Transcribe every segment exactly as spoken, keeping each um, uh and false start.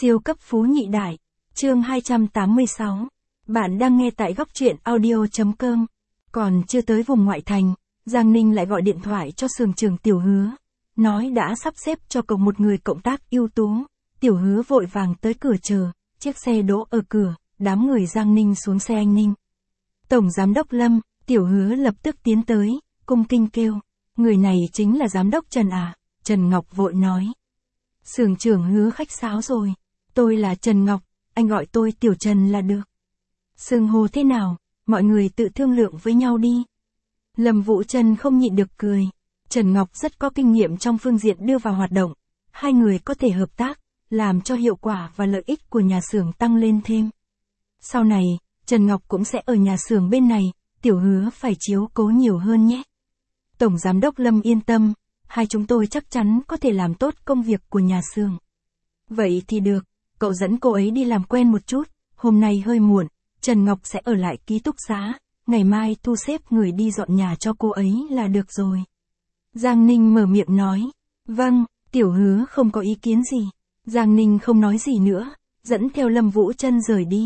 Siêu cấp phú nhị đại. Chương hai trăm tám mươi sáu. Bạn đang nghe tại góc truyện audio.com. Còn chưa tới vùng ngoại thành, Giang Ninh lại gọi điện thoại cho xưởng trưởng Tiểu Hứa. Nói đã sắp xếp cho cậu một người cộng tác ưu tú. Tiểu Hứa vội vàng tới cửa chờ, chiếc xe đỗ ở cửa, đám người Giang Ninh xuống xe anh Ninh. Tổng Giám đốc Lâm, Tiểu Hứa lập tức tiến tới, cung kinh kêu. Người này chính là Giám đốc Trần à? Trần Ngọc vội nói. Xưởng trưởng Hứa khách sáo rồi. Tôi là Trần Ngọc, anh gọi tôi Tiểu Trần là được. Xưng hô thế nào, mọi người tự thương lượng với nhau đi. Lâm Vũ Trân không nhịn được cười. Trần Ngọc rất có kinh nghiệm trong phương diện đưa vào hoạt động. Hai người có thể hợp tác, làm cho hiệu quả và lợi ích của nhà xưởng tăng lên thêm. Sau này, Trần Ngọc cũng sẽ ở nhà xưởng bên này, Tiểu Hứa phải chiếu cố nhiều hơn nhé. Tổng Giám đốc Lâm yên tâm, hai chúng tôi chắc chắn có thể làm tốt công việc của nhà xưởng. Vậy thì được, cậu dẫn cô ấy đi làm quen một chút, hôm nay hơi muộn, Trần Ngọc sẽ ở lại ký túc xá, ngày mai thu xếp người đi dọn nhà cho cô ấy là được rồi. Giang Ninh mở miệng nói, vâng, Tiểu Hứa không có ý kiến gì. Giang Ninh không nói gì nữa, dẫn theo Lâm Vũ Trân rời đi.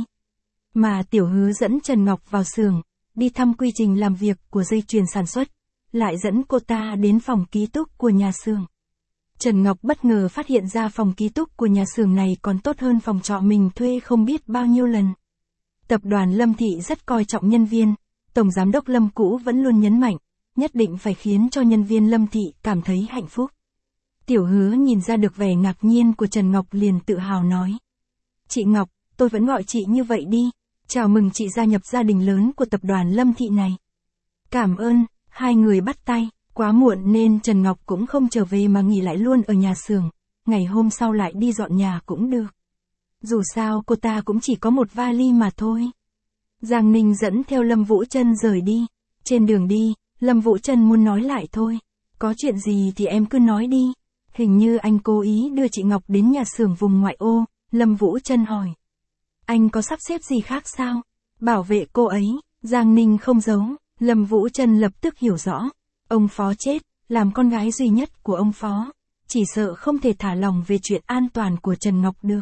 Mà Tiểu Hứa dẫn Trần Ngọc vào xưởng, đi thăm quy trình làm việc của dây chuyền sản xuất, lại dẫn cô ta đến phòng ký túc của nhà xưởng. Trần Ngọc bất ngờ phát hiện ra phòng ký túc của nhà xưởng này còn tốt hơn phòng trọ mình thuê không biết bao nhiêu lần. Tập đoàn Lâm Thị rất coi trọng nhân viên, Tổng Giám đốc Lâm cũ vẫn luôn nhấn mạnh, nhất định phải khiến cho nhân viên Lâm Thị cảm thấy hạnh phúc. Tiểu Hứa nhìn ra được vẻ ngạc nhiên của Trần Ngọc liền tự hào nói. Chị Ngọc, tôi vẫn gọi chị như vậy đi, chào mừng chị gia nhập gia đình lớn của tập đoàn Lâm Thị này. Cảm ơn, hai người bắt tay, quá muộn nên Trần Ngọc cũng không trở về mà nghỉ lại luôn ở nhà xưởng, ngày hôm sau lại đi dọn nhà cũng được. Dù sao cô ta cũng chỉ có một vali mà thôi. Giang Ninh dẫn theo Lâm Vũ Trân rời đi, trên đường đi, Lâm Vũ Trân muốn nói lại thôi, có chuyện gì thì em cứ nói đi. Hình như anh cố ý đưa chị Ngọc đến nhà xưởng vùng ngoại ô, Lâm Vũ Trân hỏi. Anh có sắp xếp gì khác sao? Bảo vệ cô ấy, Giang Ninh không giấu, Lâm Vũ Trân lập tức hiểu rõ. Ông Phó chết, làm con gái duy nhất của ông Phó, chỉ sợ không thể thả lòng về chuyện an toàn của Trần Ngọc được.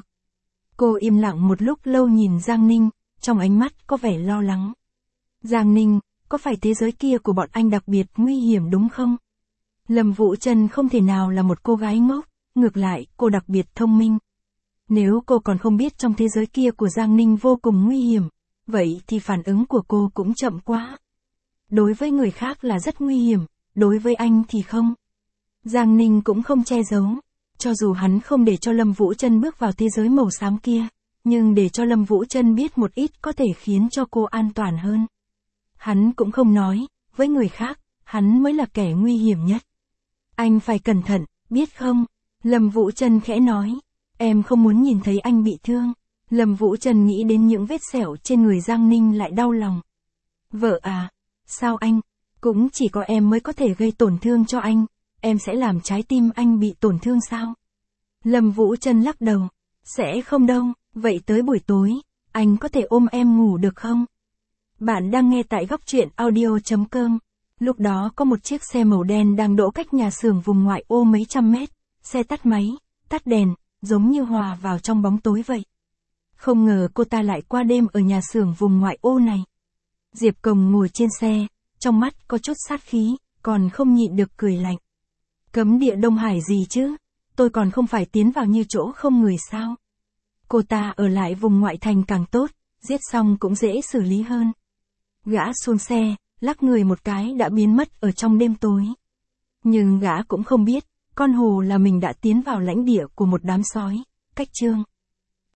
Cô im lặng một lúc lâu nhìn Giang Ninh, trong ánh mắt có vẻ lo lắng. Giang Ninh, có phải thế giới kia của bọn anh đặc biệt nguy hiểm đúng không? Lâm Vũ Trân không thể nào là một cô gái ngốc, ngược lại, cô đặc biệt thông minh. Nếu cô còn không biết trong thế giới kia của Giang Ninh vô cùng nguy hiểm, vậy thì phản ứng của cô cũng chậm quá. Đối với người khác là rất nguy hiểm, đối với anh thì không. Giang Ninh cũng không che giấu, cho dù hắn không để cho Lâm Vũ Trân bước vào thế giới màu xám kia, nhưng để cho Lâm Vũ Trân biết một ít có thể khiến cho cô an toàn hơn. Hắn cũng không nói, với người khác, hắn mới là kẻ nguy hiểm nhất. Anh phải cẩn thận, biết không? Lâm Vũ Trân khẽ nói, em không muốn nhìn thấy anh bị thương. Lâm Vũ Trân nghĩ đến những vết sẹo trên người Giang Ninh lại đau lòng. Vợ à, sao anh? Cũng chỉ có em mới có thể gây tổn thương cho anh, em sẽ làm trái tim anh bị tổn thương sao? Lâm Vũ Trân lắc đầu, sẽ không đâu, vậy tới buổi tối, anh có thể ôm em ngủ được không? Bạn đang nghe tại góc truyện audio.com. Lúc đó có một chiếc xe màu đen đang đỗ cách nhà xưởng vùng ngoại ô mấy trăm mét, xe tắt máy, tắt đèn, giống như hòa vào trong bóng tối vậy. Không ngờ cô ta lại qua đêm ở nhà xưởng vùng ngoại ô này. Diệp Cồng ngồi trên xe, trong mắt có chút sát khí, còn không nhịn được cười lạnh. Cấm địa Đông Hải gì chứ, tôi còn không phải tiến vào như chỗ không người sao. Cô ta ở lại vùng ngoại thành càng tốt, giết xong cũng dễ xử lý hơn. Gã xuống xe, lắc người một cái đã biến mất ở trong đêm tối. Nhưng gã cũng không biết, con hồ là mình đã tiến vào lãnh địa của một đám sói, cách chương.